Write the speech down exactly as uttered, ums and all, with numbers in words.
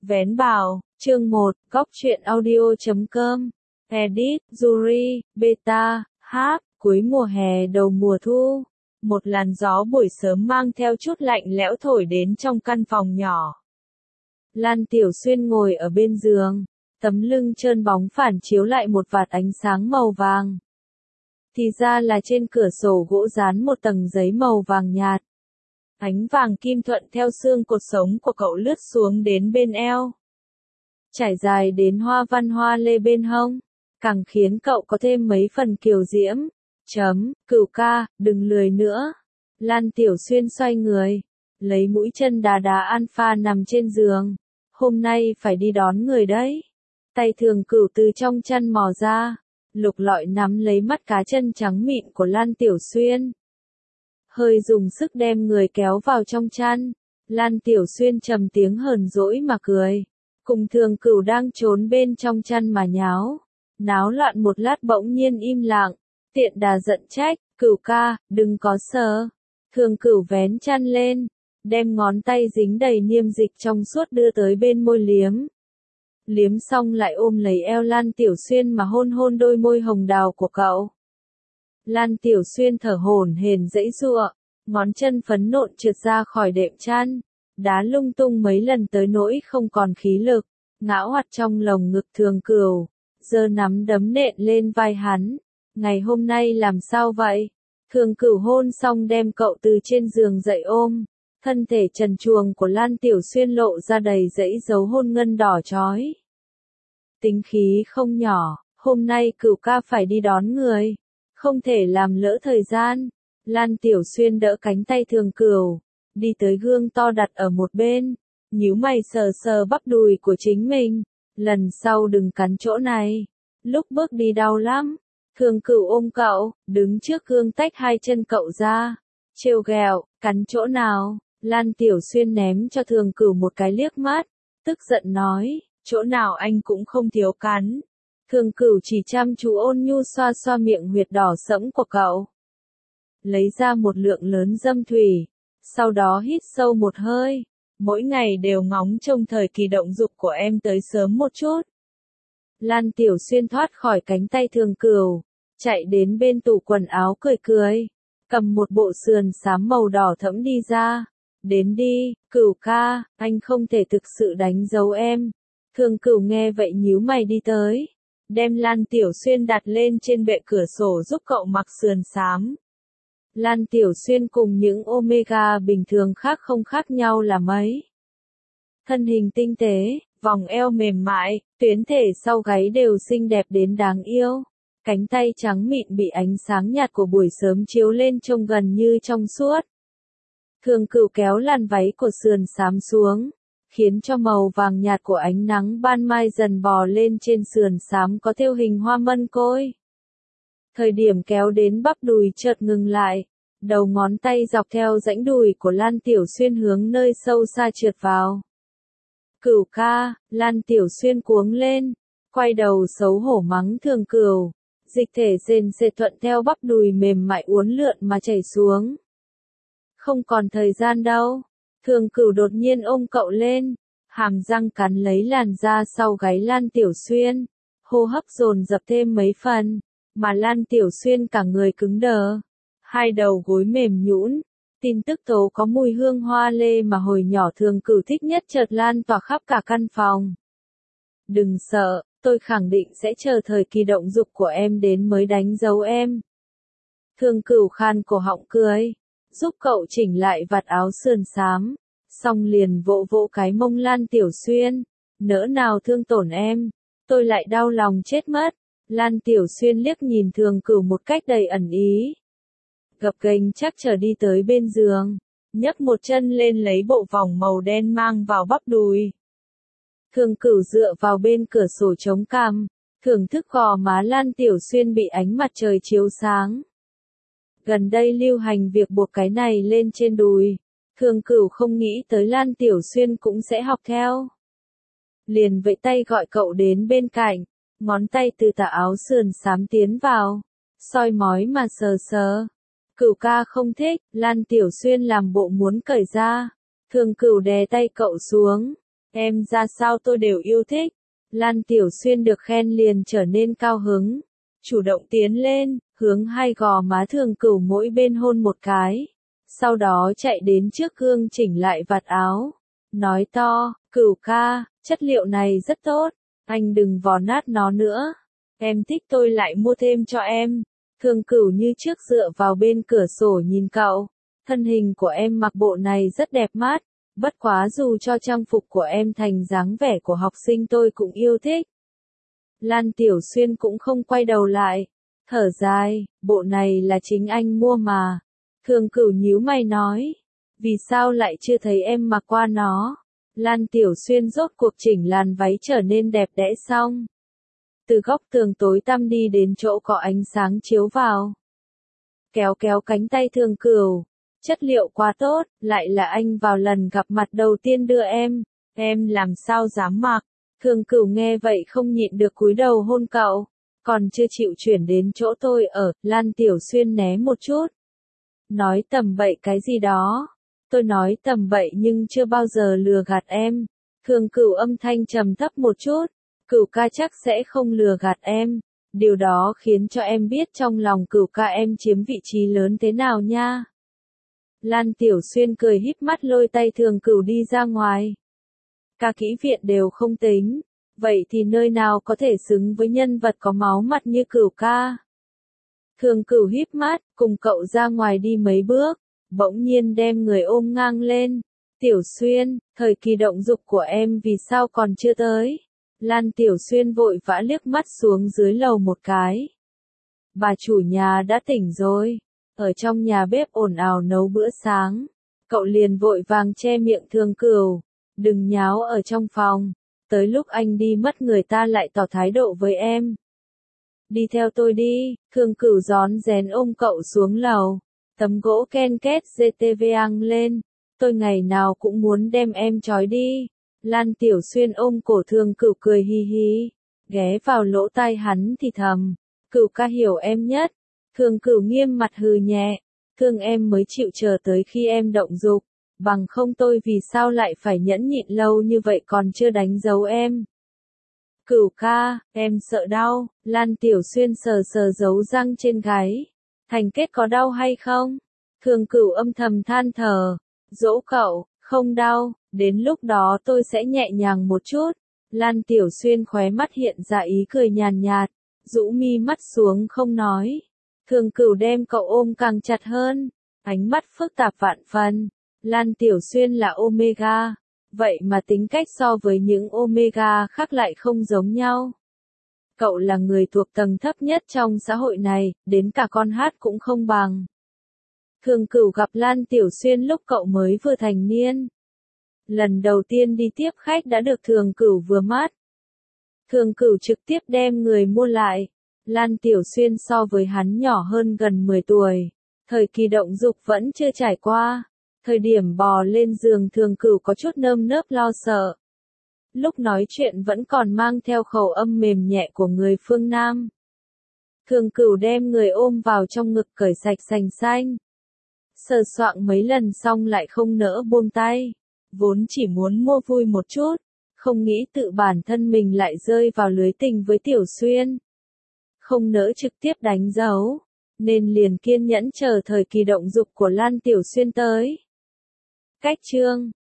Vén bào, chương một, góc truyện audio.com, edit, Yuri, beta, hát, cuối mùa hè đầu mùa thu. Một làn gió buổi sớm mang theo chút lạnh lẽo thổi đến trong căn phòng nhỏ. Lan Tiểu Xuyên ngồi ở bên giường, tấm lưng trơn bóng phản chiếu lại một vạt ánh sáng màu vàng. Thì ra là trên cửa sổ gỗ dán một tầng giấy màu vàng nhạt. Ánh vàng kim thuận theo xương cột sống của cậu lướt xuống đến bên eo. Trải dài đến hoa văn hoa lê bên hông, càng khiến cậu có thêm mấy phần kiều diễm. Chấm, Cửu ca, đừng lười nữa. Lan Tiểu Xuyên xoay người, lấy mũi chân đá đá Alpha nằm trên giường. Hôm nay phải đi đón người đấy. Tay Thường Cửu từ trong chăn mò ra, lục lọi nắm lấy mắt cá chân trắng mịn của Lan Tiểu Xuyên. Hơi dùng sức đem người kéo vào trong chăn. Lan Tiểu Xuyên trầm tiếng hờn dỗi mà cười. Cùng Thường Cửu đang trốn bên trong chăn mà nháo. Náo loạn một lát bỗng nhiên im lặng. Tiện đà giận trách, Cửu ca, đừng có sờ. Thường Cửu vén chăn lên, đem ngón tay dính đầy niêm dịch trong suốt đưa tới bên môi liếm. Liếm xong lại ôm lấy eo Lan Tiểu Xuyên mà hôn hôn đôi môi hồng đào của cậu. Lan Tiểu Xuyên thở hổn hển giãy giụa, ngón chân phấn nộn trượt ra khỏi đệm chăn, đá lung tung mấy lần tới nỗi không còn khí lực, ngã hoạt trong lồng ngực Thường Cửu, giơ nắm đấm nện lên vai hắn. Ngày hôm nay làm sao vậy? Thường Cửu hôn xong đem cậu từ trên giường dậy ôm, thân thể trần truồng của Lan Tiểu Xuyên lộ ra đầy dãy dấu hôn ngân đỏ chói. Tính khí không nhỏ, hôm nay Cửu ca phải đi đón người, không thể làm lỡ thời gian. Lan Tiểu Xuyên đỡ cánh tay Thường Cửu, đi tới gương to đặt ở một bên, nhíu mày sờ sờ bắp đùi của chính mình, lần sau đừng cắn chỗ này, lúc bước đi đau lắm. Thường Cửu ôm cậu, đứng trước gương tách hai chân cậu ra, trêu ghẹo, cắn chỗ nào? Lan Tiểu Xuyên ném cho Thường Cửu một cái liếc mắt, tức giận nói, chỗ nào anh cũng không thiếu cắn. Thường Cửu chỉ chăm chú ôn nhu xoa xoa miệng huyệt đỏ sẫm của cậu. Lấy ra một lượng lớn dâm thủy, sau đó hít sâu một hơi, mỗi ngày đều ngóng trông thời kỳ động dục của em tới sớm một chút. Lan Tiểu Xuyên thoát khỏi cánh tay Thường Cửu, chạy đến bên tủ quần áo cười cười, cầm một bộ sườn xám màu đỏ thẫm đi ra. Đến đi, Cửu ca, anh không thể thực sự đánh dấu em. Thường Cửu nghe vậy nhíu mày đi tới, đem Lan Tiểu Xuyên đặt lên trên bệ cửa sổ giúp cậu mặc sườn xám. Lan Tiểu Xuyên cùng những Omega bình thường khác không khác nhau là mấy. Thân hình tinh tế, vòng eo mềm mại, tuyến thể sau gáy đều xinh đẹp đến đáng yêu. Cánh tay trắng mịn bị ánh sáng nhạt của buổi sớm chiếu lên trông gần như trong suốt. Thường Cửu kéo làn váy của sườn xám xuống, khiến cho màu vàng nhạt của ánh nắng ban mai dần bò lên trên sườn xám có thêu hình hoa mân côi. Thời điểm kéo đến bắp đùi chợt ngừng lại, đầu ngón tay dọc theo rãnh đùi của Lan Tiểu Xuyên hướng nơi sâu xa trượt vào. Cửu ca, Lan Tiểu Xuyên cuống lên, quay đầu xấu hổ mắng Thường Cửu, dịch thể sền sệt thuận theo bắp đùi mềm mại uốn lượn mà chảy xuống. Không còn thời gian đâu. Thường Cửu đột nhiên ôm cậu lên, hàm răng cắn lấy làn da sau gáy Lan Tiểu Xuyên, hô hấp dồn dập thêm mấy phần, mà Lan Tiểu Xuyên cả người cứng đờ, hai đầu gối mềm nhũn. Tin tức tố có mùi hương hoa lê mà hồi nhỏ Thường Cửu thích nhất chợt lan tỏa khắp cả căn phòng. Đừng sợ, tôi khẳng định sẽ chờ thời kỳ động dục của em đến mới đánh dấu em. Thường Cửu khan cổ họng cười, giúp cậu chỉnh lại vạt áo sườn xám, xong liền vỗ vỗ cái mông Lan Tiểu Xuyên, nỡ nào thương tổn em, tôi lại đau lòng chết mất. Lan Tiểu Xuyên liếc nhìn Thường Cửu một cách đầy ẩn ý. Gập ghềnh chắc trở đi tới bên giường, nhấc một chân lên lấy bộ vòng màu đen mang vào bắp đùi. Thường Cửu dựa vào bên cửa sổ chống cằm, thưởng thức gò má Lan Tiểu Xuyên bị ánh mặt trời chiếu sáng. Gần đây lưu hành việc buộc cái này lên trên đùi, Thường Cửu không nghĩ tới Lan Tiểu Xuyên cũng sẽ học theo. Liền vẫy tay gọi cậu đến bên cạnh, ngón tay từ tà áo sườn xám tiến vào, soi mói mà sờ sờ. Cửu ca không thích, Lan Tiểu Xuyên làm bộ muốn cởi ra. Thường Cửu đè tay cậu xuống, em ra sao tôi đều yêu thích. Lan Tiểu Xuyên được khen liền trở nên cao hứng, chủ động tiến lên, hướng hai gò má Thường Cửu mỗi bên hôn một cái. Sau đó chạy đến trước gương chỉnh lại vạt áo, nói to, Cửu ca, chất liệu này rất tốt, anh đừng vò nát nó nữa. Em thích tôi lại mua thêm cho em. Thường Cửu như trước dựa vào bên cửa sổ nhìn cậu. Thân hình của em mặc bộ này rất đẹp mắt. Bất quá dù cho trang phục của em thành dáng vẻ của học sinh tôi cũng yêu thích. Lan Tiểu Xuyên cũng không quay đầu lại. Thở dài, bộ này là chính anh mua mà. Thường Cửu nhíu mày nói. Vì sao lại chưa thấy em mặc qua nó? Lan Tiểu Xuyên rốt cuộc chỉnh làn váy trở nên đẹp đẽ xong. Từ góc tường tối tăm đi đến chỗ có ánh sáng chiếu vào. Kéo kéo cánh tay Thường Cửu. Chất liệu quá tốt, lại là anh vào lần gặp mặt đầu tiên đưa em. Em làm sao dám mặc? Thường Cửu nghe vậy không nhịn được cúi đầu hôn cậu. Còn chưa chịu chuyển đến chỗ tôi ở, Lan Tiểu Xuyên né một chút. Nói tầm bậy cái gì đó. Tôi nói tầm bậy nhưng chưa bao giờ lừa gạt em. Thường Cửu âm thanh trầm thấp một chút. Cửu ca chắc sẽ không lừa gạt em. Điều đó khiến cho em biết trong lòng Cửu ca em chiếm vị trí lớn thế nào nha. Lan Tiểu Xuyên cười híp mắt lôi tay Thường Cửu đi ra ngoài. Ca kỹ viện đều không tính. Vậy thì nơi nào có thể xứng với nhân vật có máu mặt như Cửu ca. Thường Cửu híp mắt, cùng cậu ra ngoài đi mấy bước. Bỗng nhiên đem người ôm ngang lên. Tiểu Xuyên, thời kỳ động dục của em vì sao còn chưa tới? Lan Tiểu Xuyên vội vã liếc mắt xuống dưới lầu một cái. Bà chủ nhà đã tỉnh rồi. Ở trong nhà bếp ồn ào nấu bữa sáng. Cậu liền vội vàng che miệng Thường Cửu. Đừng nháo ở trong phòng. Tới lúc anh đi mất người ta lại tỏ thái độ với em. Đi theo tôi đi. Thường Cửu rón rén ôm cậu xuống lầu. Tấm gỗ ken két giê tê vê ang lên. Tôi ngày nào cũng muốn đem em trói đi. Lan Tiểu Xuyên ôm cổ Thường Cửu cười hi hi. Ghé vào lỗ tai hắn thì thầm. Cửu ca hiểu em nhất. Thường Cửu nghiêm mặt hừ nhẹ. Thương em mới chịu chờ tới khi em động dục. Bằng không tôi vì sao lại phải nhẫn nhịn lâu như vậy còn chưa đánh dấu em. Cửu ca, em sợ đau. Lan Tiểu Xuyên sờ sờ dấu răng trên gáy. Thành kết có đau hay không? Thường Cửu âm thầm than thở. Dỗ cậu, không đau, đến lúc đó tôi sẽ nhẹ nhàng một chút. Lan Tiểu Xuyên khóe mắt hiện ra ý cười nhàn nhạt, rũ mi mắt xuống không nói. Thường Cửu đem cậu ôm càng chặt hơn, ánh mắt phức tạp vạn phần. Lan Tiểu Xuyên là Omega, vậy mà tính cách so với những Omega khác lại không giống nhau. Cậu là người thuộc tầng thấp nhất trong xã hội này, đến cả con hát cũng không bằng. Thường Cửu gặp Lan Tiểu Xuyên lúc cậu mới vừa thành niên. Lần đầu tiên đi tiếp khách đã được Thường Cửu vừa mắt. Thường Cửu trực tiếp đem người mua lại. Lan Tiểu Xuyên so với hắn nhỏ hơn gần mười tuổi. Thời kỳ động dục vẫn chưa trải qua. Thời điểm bò lên giường Thường Cửu có chút nơm nớp lo sợ. Lúc nói chuyện vẫn còn mang theo khẩu âm mềm nhẹ của người phương Nam. Thường Cửu đem người ôm vào trong ngực cởi sạch sành xanh. Sờ soạng mấy lần xong lại không nỡ buông tay. Vốn chỉ muốn mua vui một chút. Không nghĩ tự bản thân mình lại rơi vào lưới tình với Tiểu Xuyên. Không nỡ trực tiếp đánh dấu. Nên liền kiên nhẫn chờ thời kỳ động dục của Lan Tiểu Xuyên tới. Cách chương